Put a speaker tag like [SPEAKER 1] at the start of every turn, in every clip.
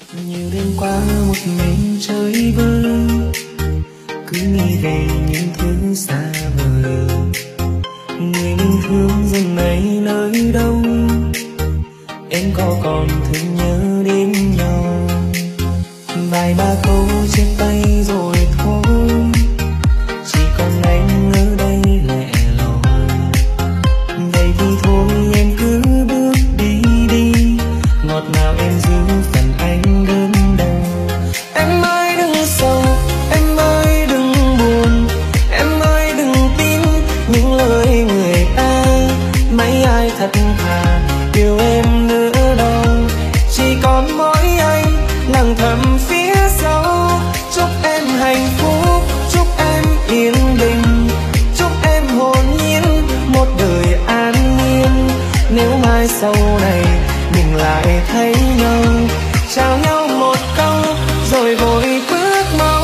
[SPEAKER 1] Nhiều đêm qua một mình chơi vơi, cứ nghĩ về những thứ xa vời. Người mình thương giờ này nơi đâu, em có còn thương nhớ đến nhau. Vài ba câu chia tay rồi thôi, chỉ còn anh ở đây lẻ loi. Vậy thì thôi em cứ bước đi đi, ngọt ngào em giữ phần anh đớn đau. Em ơi đừng sầu, em ơi đừng buồn, em ơi đừng tin những lời người ta. Mấy ai thật thà yêu em nữa đâu, chỉ còn mỗi anh lặng thầm phía sau. Chúc em hạnh phúc, chúc em yên bình, chúc em hồn nhiên một đời an nhiên. Nếu mai sau này mình lại thấy nhau, chào nhau một câu rồi vội bước mau.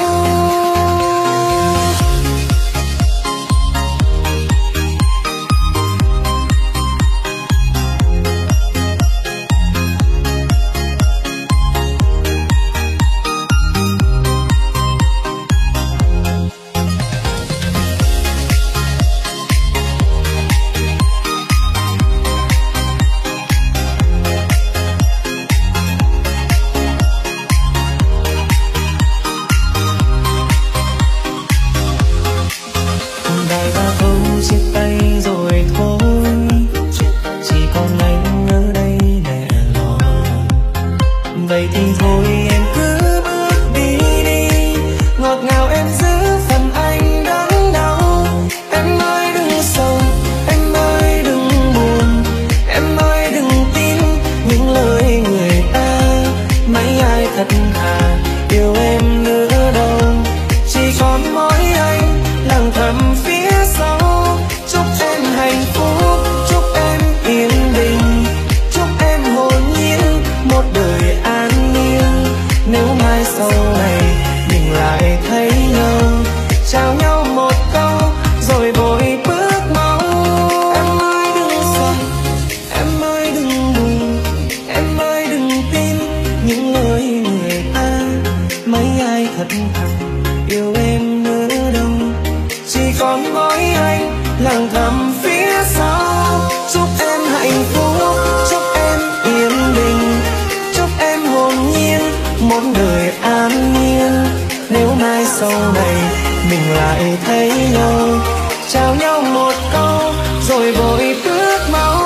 [SPEAKER 1] Vài ba câu chia tay rồi thôi, chỉ còn anh ở đây lẻ loi. Vậy thì thôi em cứ bước đi đi, ngọt ngào em giữ phần anh đớn đau. Em ơi đừng sầu, em ơi đừng buồn, em ơi đừng tin những lời người ta. Mấy ai thật thà yêu em nữa đâu, chỉ còn mỗi anh lặng thầm phía sau. Chúc em hạnh phúc, chúc em yên bình, chúc em hồn nhiên một đời an nhiên. Nếu mai sau này mình lại thấy nhau, chào nhau một câu rồi vội bước mau. Em ơi đừng sợ, em ơi đừng buồn, em ơi đừng tin những lời người ta. Mấy ai thật thà yêu em nữa đâu, chỉ còn mỗi anh lặng thầm phía sau. Chúc em hạnh phúc, chúc em yên bình, chúc em hồn nhiên một đời an nhiên. Nếu mai sau này mình lại thấy nhau, chào nhau một câu rồi vội bước mau.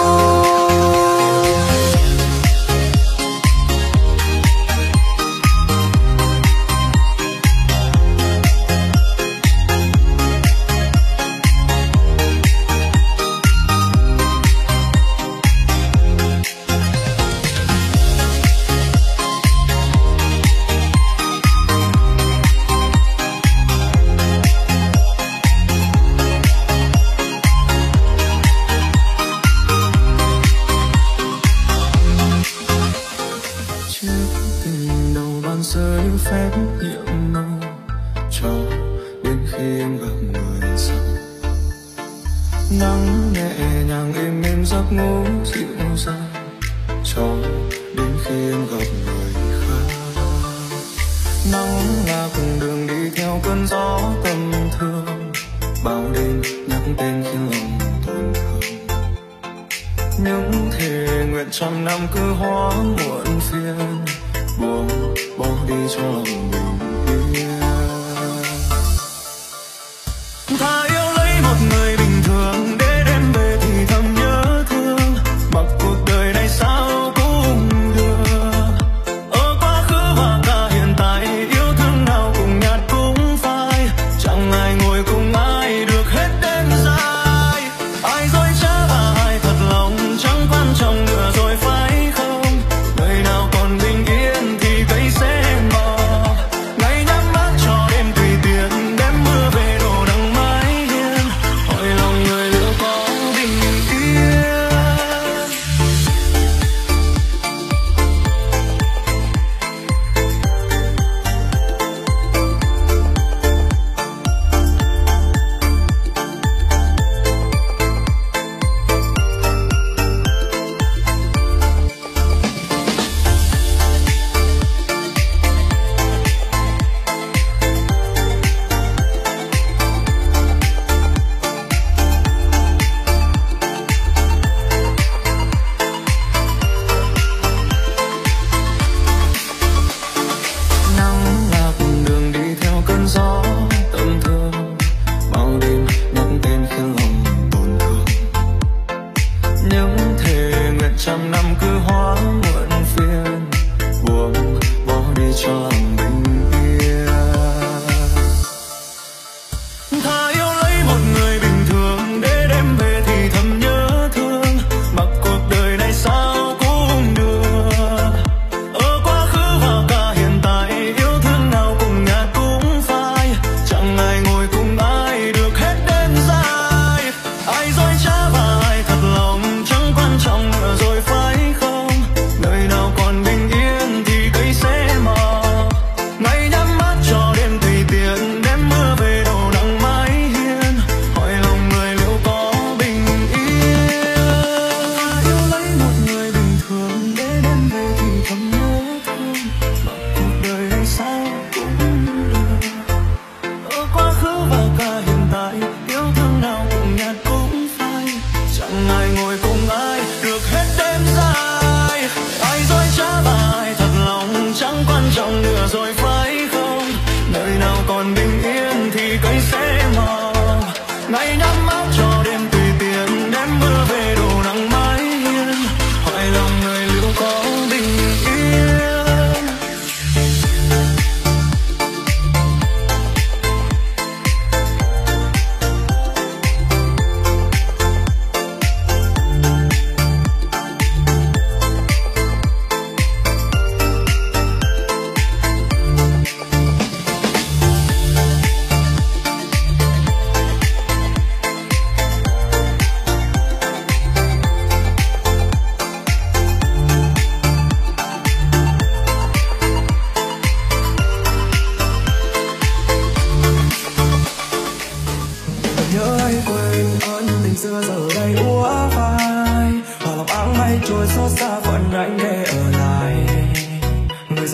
[SPEAKER 2] Rơi phép nhiệm màu cho đến khi em gặp người sau. Nắng nhẹ nhàng êm êm giấc ngủ dịu dàng cho đến khi em gặp người khác. Nắng là cùng đường đi theo cơn gió tâm thương, bao đêm nhắc tên khiến lòng tổn thương. Những thề nguyện trăm năm cứ hóa muộn phiền, buông bỏ đi cho lòng bình yên. Thà yêu lấy một người bình thường để đêm về thì thầm nhớ thương, mặc cuộc đời này sao cũng được. Ở quá khứ và cả hiện tại, yêu thương nào cùng nhạt cũng phai, chẳng ai ngồi cùng ai được hết đêm dài. Ai dối trá và ai thật lòng chẳng quan trọng nữa rồi phải không? Đời nào còn bình yên thì cây sẽ bỏ.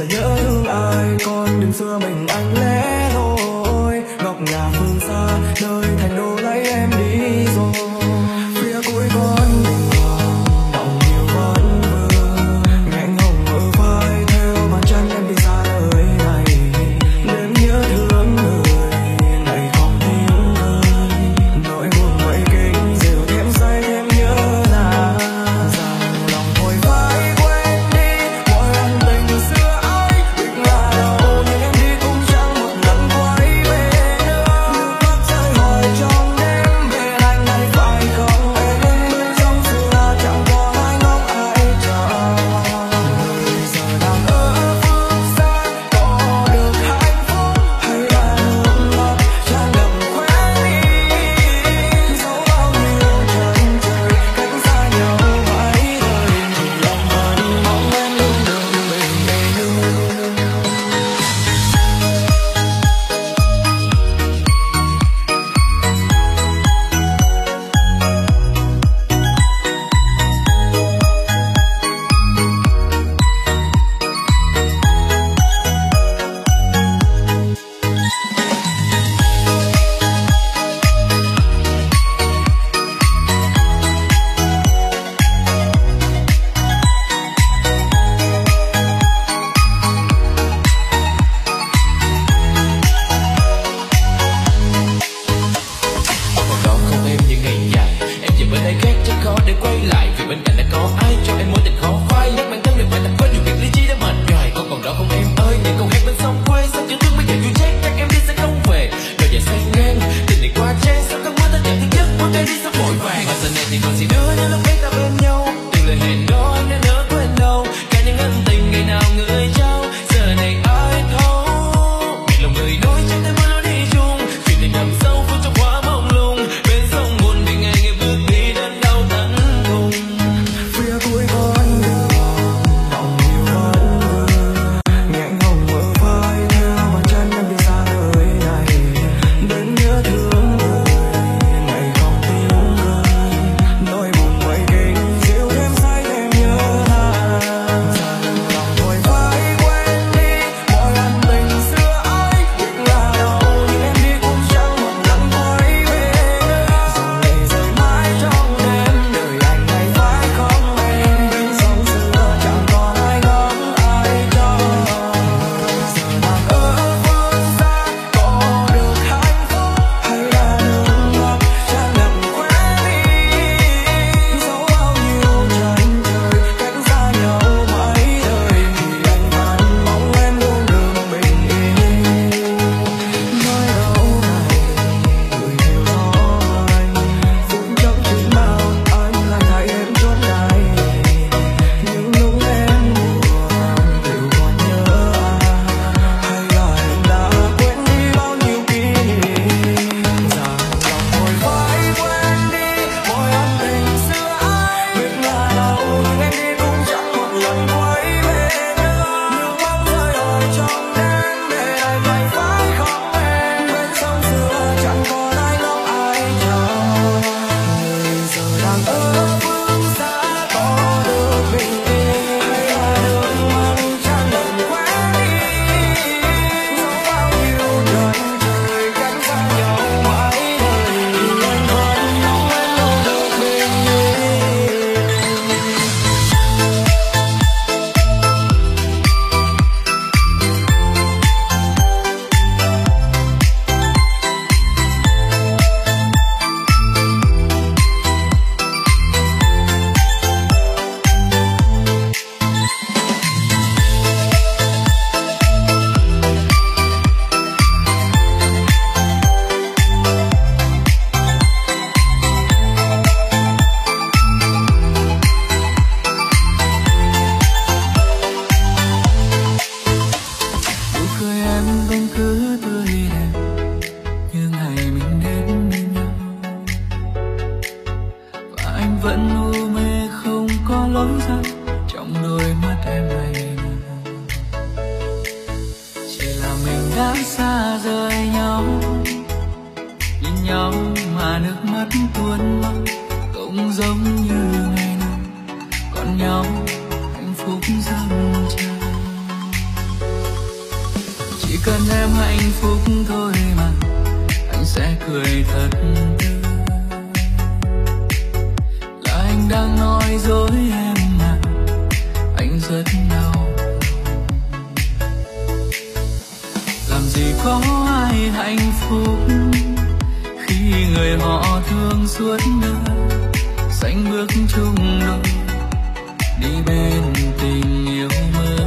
[SPEAKER 2] giờ nhớ thương ai, con đừng xưa mình anh lẻ loi. Ngọc ngà phương xa nơi thành đô lấy em đi rồi. Phía cuối con đường hoàng đọng nhiều vẫn vương, ngạnh hồng ở vai theo bàn chân em đi xa nơi này. Đêm nhớ thương người ngày không tiếng cười, nỗi buồn ngoại kinh dịu thêm say thêm nhớ là rằng lòng thôi phải quên đi mọi ân tình xưa ấy. Biết là đâu nhưng em đi cũng chẳng một lần quay về nữa. Nước mắt rơi hồi trong đêm về anh này phải không em? Bên trong xưa chẳng còn ai ngóng ai chờ. Người giờ đang ở phương xa có được hạnh phúc hay là nước mắt tràn đậm khóe mi. Dẫu bao nhiêu chân trời cách xa nhau mãi đời, thì lòng vẫn mong em luôn được bình yên.
[SPEAKER 3] Còn đó không em những ngày dài, em chỉ bên ai khác chắc khó để quay lại, vì bên cạnh đã có ai cho em mối tình khó phai. Nhắc bản thân đừng phải tập quên điều việc lý trí đã mệt nhoài. Còn đó không em ơi, những câu hát bên sông quê sao chữ thương bây giờ vui chết, chắc em đi sẽ không về. Đôi dài say ngang tình này qua che sao cơn mưa ta chẳng thứ nhất muốn cây đi sao vội vàng. Mà giờ này thì còn gì nữa nếu lúc ấy ta bên nhau, từng lời hẹn đó em đã nỡ quên đâu. Cả những ân tình ngày nào người trao giờ này ai thấu, biết lòng người nối chẳng thể mơ lối đi chung. Chuyện tình nằm sâu phút trong quá mông lung, bên sông buồn vì ngày ngày bước đi đơn đau tận cùng.
[SPEAKER 2] Phía cuối con đường đọng nhiều vẫn vương, ngạnh hồng ở vai theo bàn chân em đi xa nơi này. Đến nhớ thương người ngày không tiếng cười, nỗi buồn ngoại kinh dịu thêm say thêm nhớ là rằng lòng thôi phải quên đi mọi ân tình xưa ấy. Biết là đâu nhưng em đi cũng chẳng một lần quay về nữa. Dòng lệ rơi mãi trong đêm đời anh này phải không em? Bên sông xưa chẳng còn ai ngóng ai cho. Giờ đang ở phương xa có được hạnh phúc hay là nước mắt tràn đậm khóe mi. Dẫu bao nhiêu chân trời cách xa nhau mãi đời, thì anh vẫn mong em luôn được bình yên. Nói đâu này gửi theo gió anh, phút chốc chừng nào anh lại thấy em chốn này. Những lúc em buồn đều còn nhớ hay là em đã quên đi bao nhiêu kỷ niệm. Rằng lòng thôi phải quên đi mọi ân tình xưa ấy. Biết là đâu nhưng em đi cũng chẳng một lần quay về nữa. Nước mắt rơi hồi trong đêm để anh này phải không em? Bên sông xưa chẳng còn ai ngóng ai chờ. Người giờ đang ở phương xa có được bình yên hay là nước mắt tràn đậm khóe mi. Dẫu bao nhiêu chân trời cách xa nhau mãi đời, thì anh vẫn mong em luôn được bình yên. Nụ cười em vẫn cứ tươi đẹp như ngày mình đến bên nhau, và anh vẫn u mê không có lối ra trong đôi mắt em này. Chỉ là mình đã xa rời nhau, nhìn nhau mà nước mắt tuôn lăn, không giống như ngày nào còn nhau hạnh phúc dâng tràn. hạnh phúc thôi mà anh sẽ cười thật tươi. Là anh đang nói dối em mà anh rất đau. Làm gì có ai hạnh phúc khi người họ thương suốt đời, sánh bước chung đôi đi bên tình yêu mơ.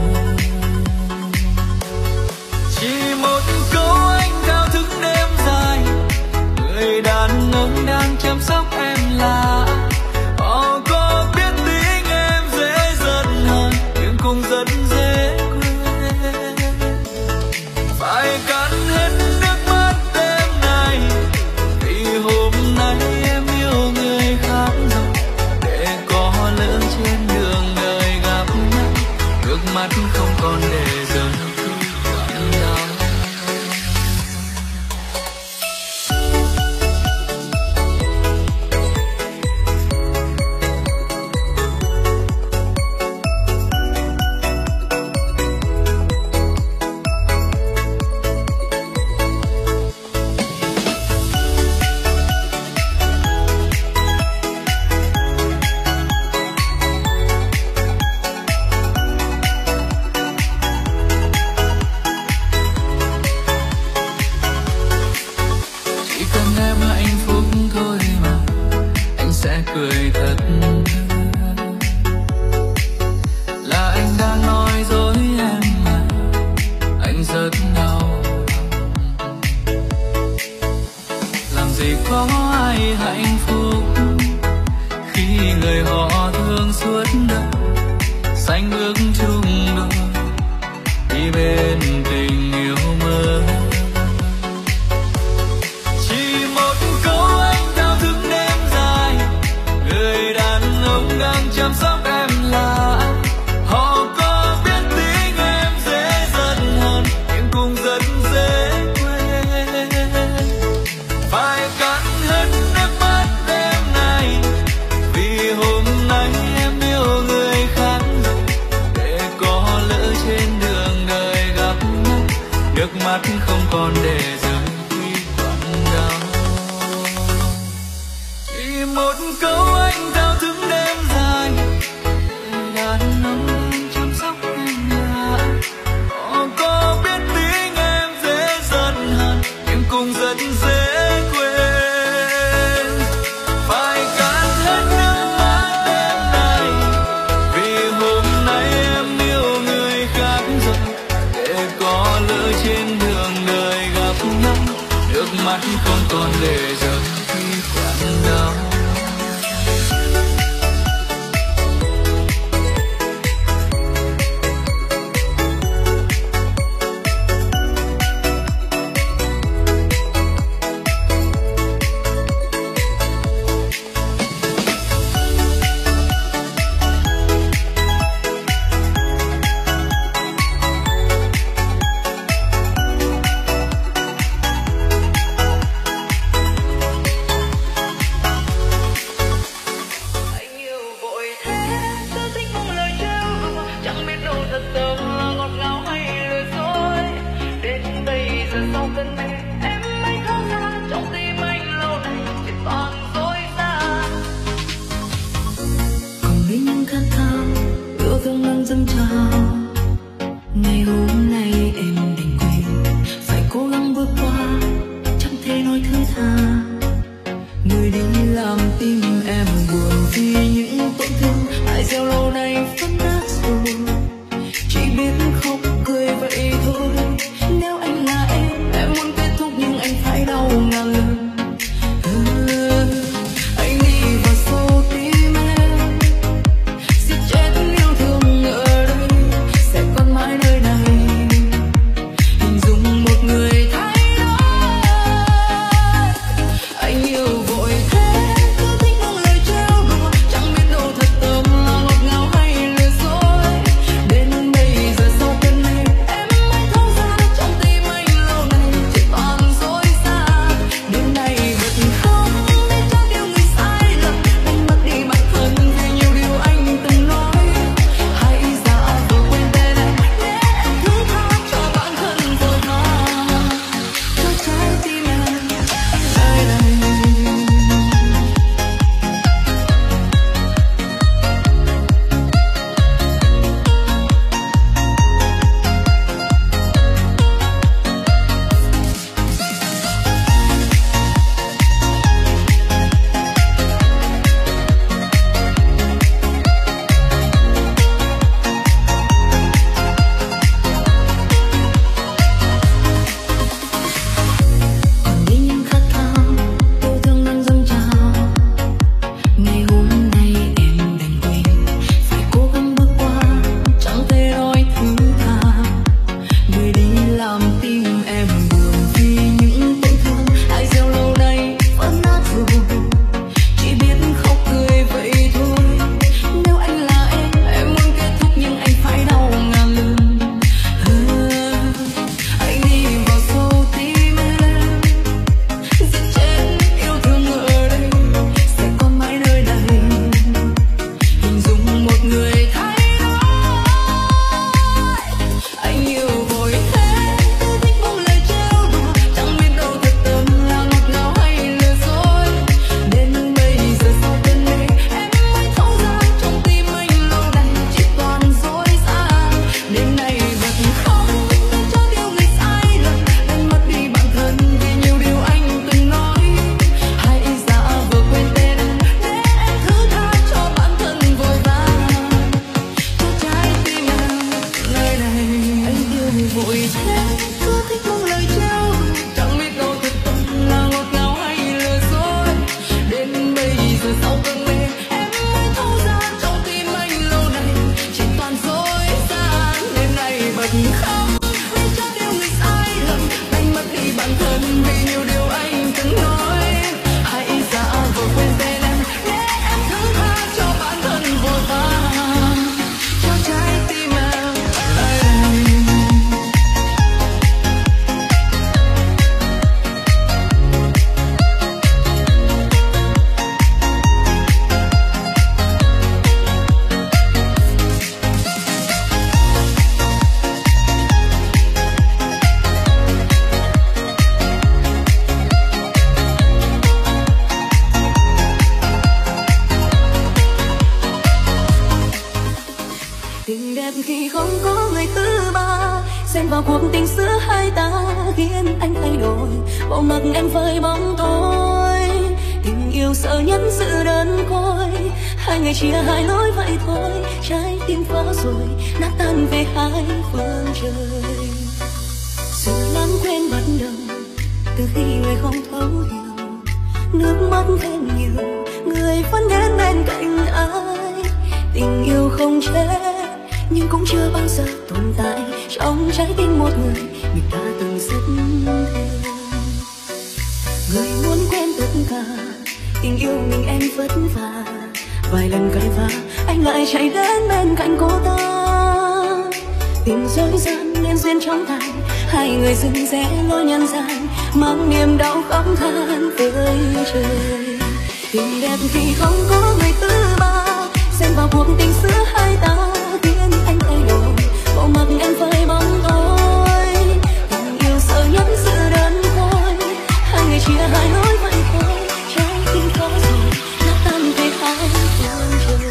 [SPEAKER 2] Chỉ một câu anh thao thức đêm dài, người đàn ông đang chăm sóc em là họ có biết tiếng em dễ giận hơn nhưng cũng rất dễ quên. Phải cắn hết nước mắt đêm này vì hôm nay em yêu người khác rồi, để có lỡ trên đường đời gặp nhau nước mắt không còn để rơi khi quặn đau. Cười thật là anh đang nói dối em mà anh rất đau. Làm gì có ai hạnh phúc khi người họ thương suốt đời, sánh bước chung đôi đi bên tình yêu mơ. Chăm sóc em là họ có biết tiếng em dễ giận hơn nhưng cũng rất dễ quên. Phải cắn hết nước mắt đêm này vì hôm nay em yêu người khác rồi, để có lỡ trên đường đời gặp nhau nước mắt không còn để rơi khi quặn đau. Chỉ một câu anh thao thức đêm dài, đàn ông chăm sóc em là họ có biết tiếng em dễ giận hơn nhưng cũng rất dễ quên. Phải cắn hết nước mắt đêm này vì hôm nay em yêu người khác rồi, để có lỡ trên đường đời gặp nhau nước mắt không còn để rơi khi quặn đau.
[SPEAKER 4] Sẽ còn mãi nơi này bật khóc vì cho yêu người sai lầm, đánh mất đi bản thân vì nhiều điều anh từng nói. Hãy giả vờ quên tên em để em thứ tha cho bản thân vội vàng, cho trái tim em ở đây. Tình đẹp khi không có người thứ ba, xen vào cuộc tình giữa hai ta khiến anh thay đổi, bỏ mặc em với bóng tối. Tình yêu sợ nhất sự đơn côi, hai người chia hai lối vậy thôi, trái tim vỡ rồi nát tan về hai phương trời. Sự lãng quên bắt đầu từ khi người không thấu hiểu, nước mắt thêm nhiều người vẫn đến bên cạnh ai. Tình yêu không chết nhưng cũng chưa bao giờ tồn tại trong trái tim một người mình đã từng rất thương. Người muốn quên tất cả, tình yêu mình em vất vả, vài lần cãi vã anh lại chạy đến bên cạnh cô ta. Tình dối gian nên duyên trong tay, hai người dừng rẽ lối nhân gian, mang niềm đau khóc than với trời. Tình đẹp khi không có người thứ ba, xen vào cuộc tình giữa hai ta khiến anh thay đổi, bỏ mặc em với bóng tối. Tình yêu sợ nhất sự đơn côi, hai người chia hai lối vậy thôi, trái tim khó rồi nát tan về hai phương trời.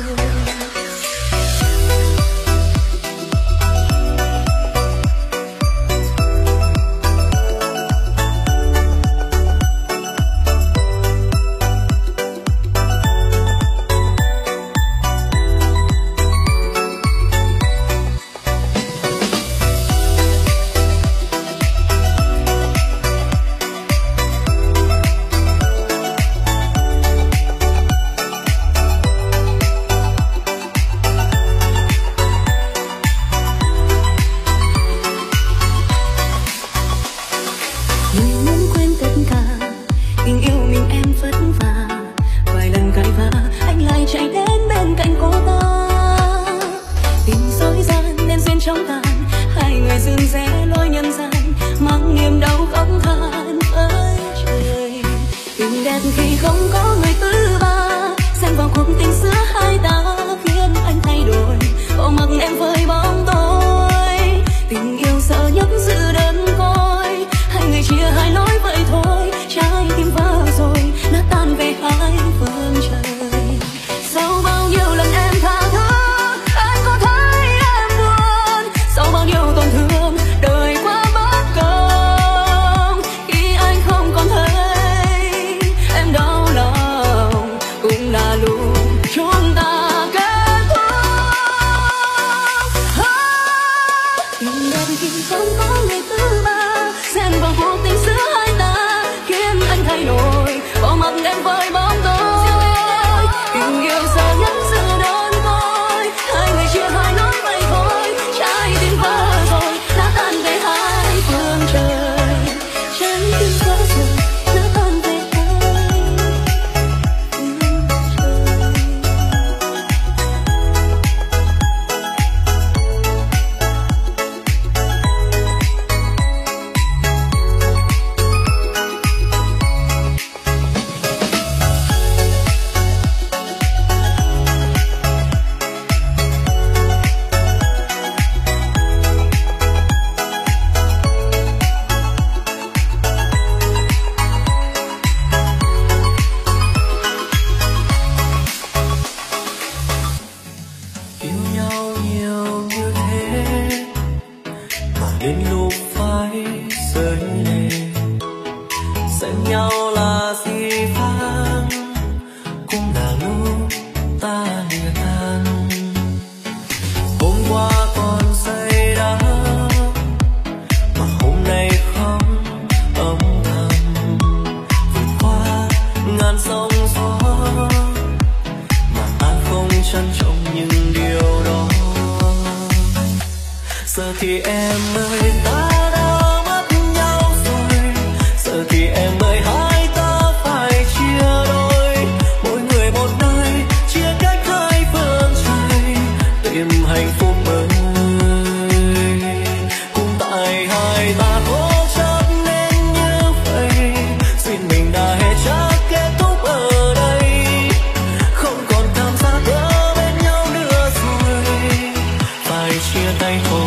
[SPEAKER 1] thì em em ơi ta đã mất nhau rồi, giờ thì em ơi hai ta phải chia đôi, mỗi người một nơi chia cách hai phương trời, tìm hạnh phúc mới. Cũng tại hai ta cố chấp nên như vậy, duyên mình đã hết chắc kết thúc ở đây, không còn cảm giác ở bên nhau nữa rồi, phải chia tay thôi.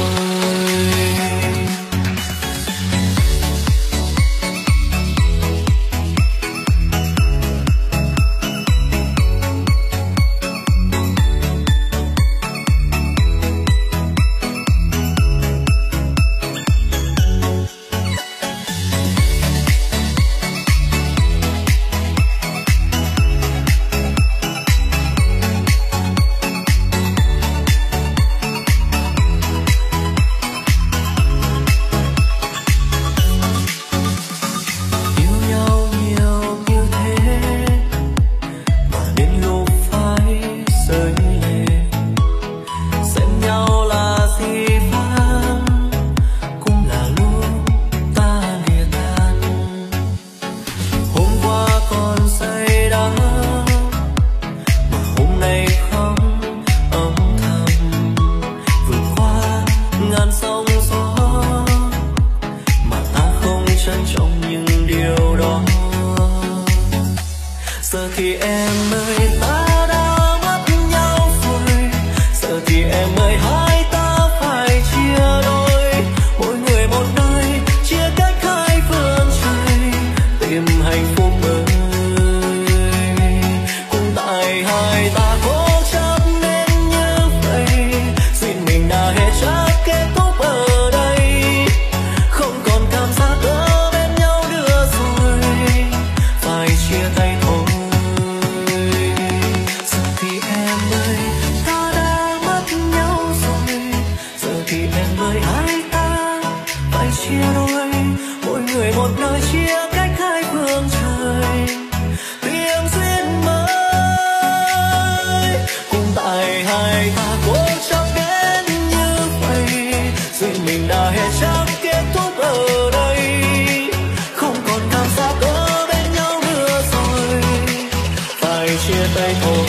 [SPEAKER 1] Giờ thì em ơi ta đã mất nhau rồi, giờ thì em ơi hai ta phải chia đôi, mỗi người một nơi chia cách hai phương trời, tìm hạnh phúc mới. Cũng tại hai ta cố chấp nên như vậy, duyên mình đã hết chắc kết thúc ở đây, không còn cảm giác ở bên nhau nữa rồi, phải chia tay thôi. Chia đôi, mỗi người một nơi chia cách hai phương trời, tìm duyên mới. Cũng tại hai ta cố chấp đến như vậy, duyên mình đã hết chắc kết thúc ở đây, không còn cảm giác ở bên nhau nữa rồi, phải chia tay thôi.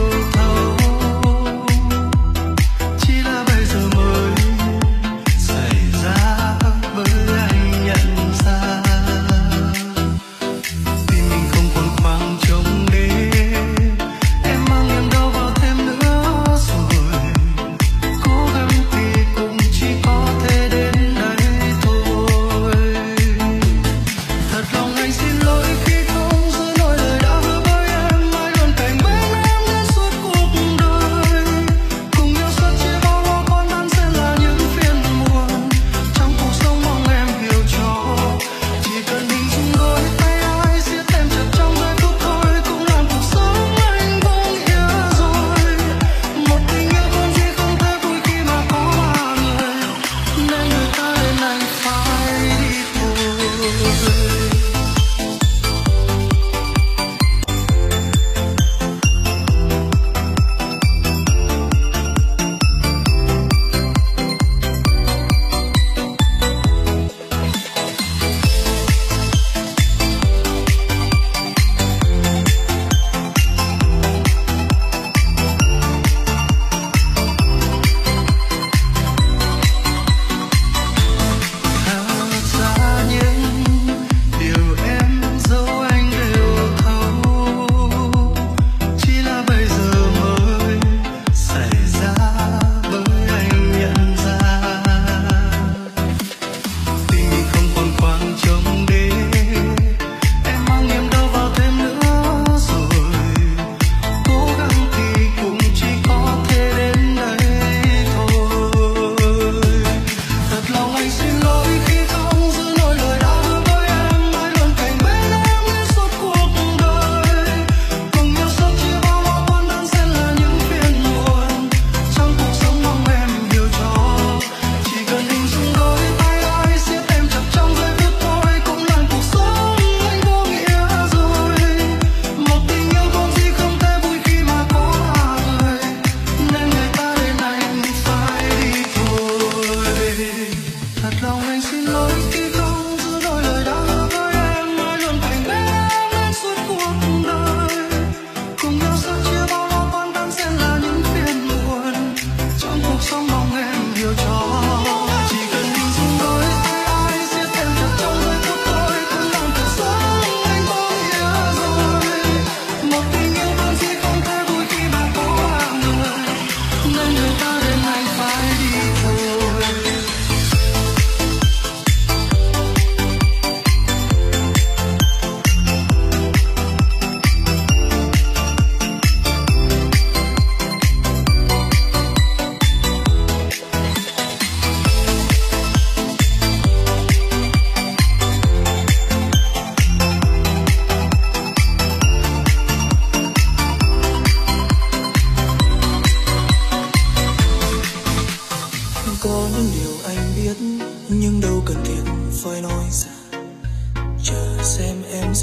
[SPEAKER 2] Say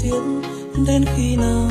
[SPEAKER 1] xiết đến khi nào.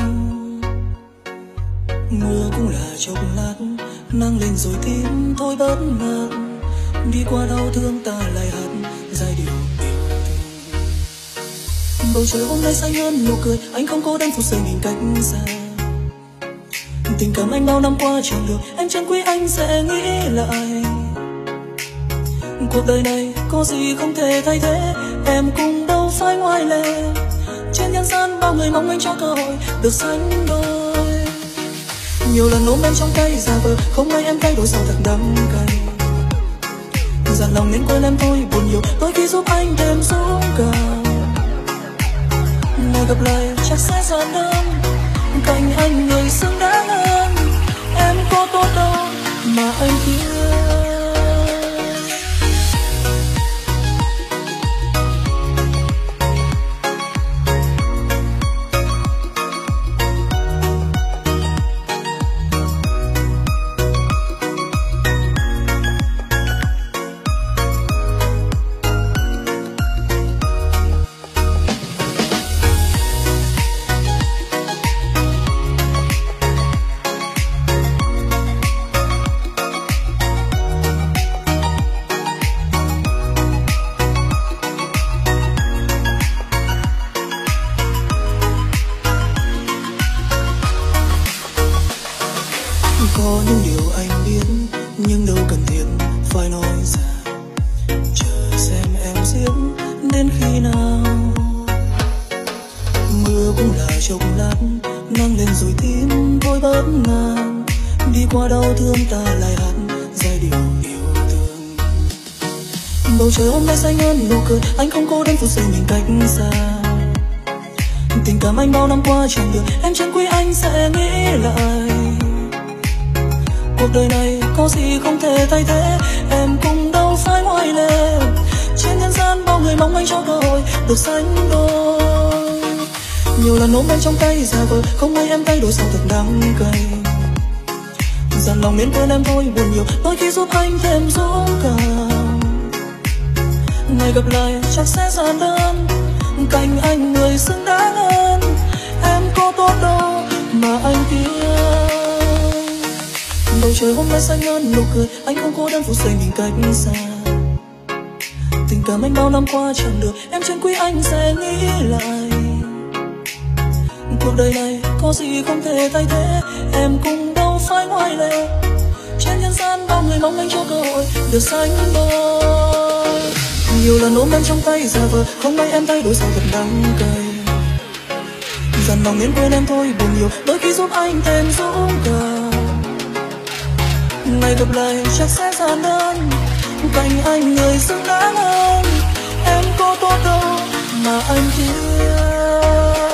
[SPEAKER 1] Mưa cũng là chốc lát, nắng lên rồi tím thôi bớt ngạt. Đi qua đau thương ta lại hát giai điệu yêu thương. Bầu trời hôm nay xanh hơn nụ cười, anh không cố đến phút giây mình cách xa. Tình cảm anh bao năm qua chẳng được, em chẳng quý anh sẽ nghĩ lại. Cuộc đời này có gì không thể thay thế, em cũng đâu phải ngoại lệ. Trên nhân gian bao người mong anh cho cơ hội được sánh đôi. Nhiều lần ôm em trong tay giả vờ, không may em thay đổi sao thật đắng cay. Dặn lòng nên quên em thôi buồn nhiều, đôi khi giúp anh thêm dũng cảm. Ngày gặp lại chắc sẽ giản đơn, cạnh anh người xứng đáng hơn. Em có tốt đâu mà anh thiếu. Có những điều anh biết nhưng đâu cần thiết phải nói ra. Chờ xem em diễn đến khi nào. Mưa cũng là chốc lát, nắng lên rồi tím thôi bớt ngàn. Đi qua đau thương ta lại hát giai điệu yêu thương. Bầu trời hôm nay xanh hơn nụ cười, anh không cố đến phút giây mình cách xa. Tình cảm anh bao năm qua chẳng được, em chẳng quý anh sẽ nghĩ lại. Cuộc đời này có gì không thể thay thế, em cũng đâu phải ngoại lệ. Trên nhân gian bao người mong anh cho cơ hội được sánh đôi. Nhiều lần ôm em trong tay giả vờ, không may em thay đổi sao thật đắng cay. Dặn lòng nên quên em thôi buồn nhiều, đôi khi giúp anh thêm dũng cảm. Ngày gặp lại chắc sẽ giản đơn, cạnh anh người xứng đáng hơn. Em có tốt đâu mà anh thiếu. Bầu trời hôm nay xanh hơn nụ cười, anh không cố đến phút giây mình cách xa. Tình cảm anh bao năm qua chẳng được, em chẳng quý anh sẽ nghĩ lại. Cuộc đời này có gì không thể thay thế, em cũng đâu phải ngoại lệ. Trên nhân gian bao người mong anh cho cơ hội được sánh đôi. Nhiều lần ôm em trong tay giả vờ, không may em thay đổi sao thật đắng cay. Dặn lòng nên quên em thôi buồn nhiều, đôi khi giúp anh thêm dũng cảm. Ngày gặp lại chắc sẽ giản đơn, cạnh anh người xứng đáng hơn. Em có tốt đâu mà anh thiếu.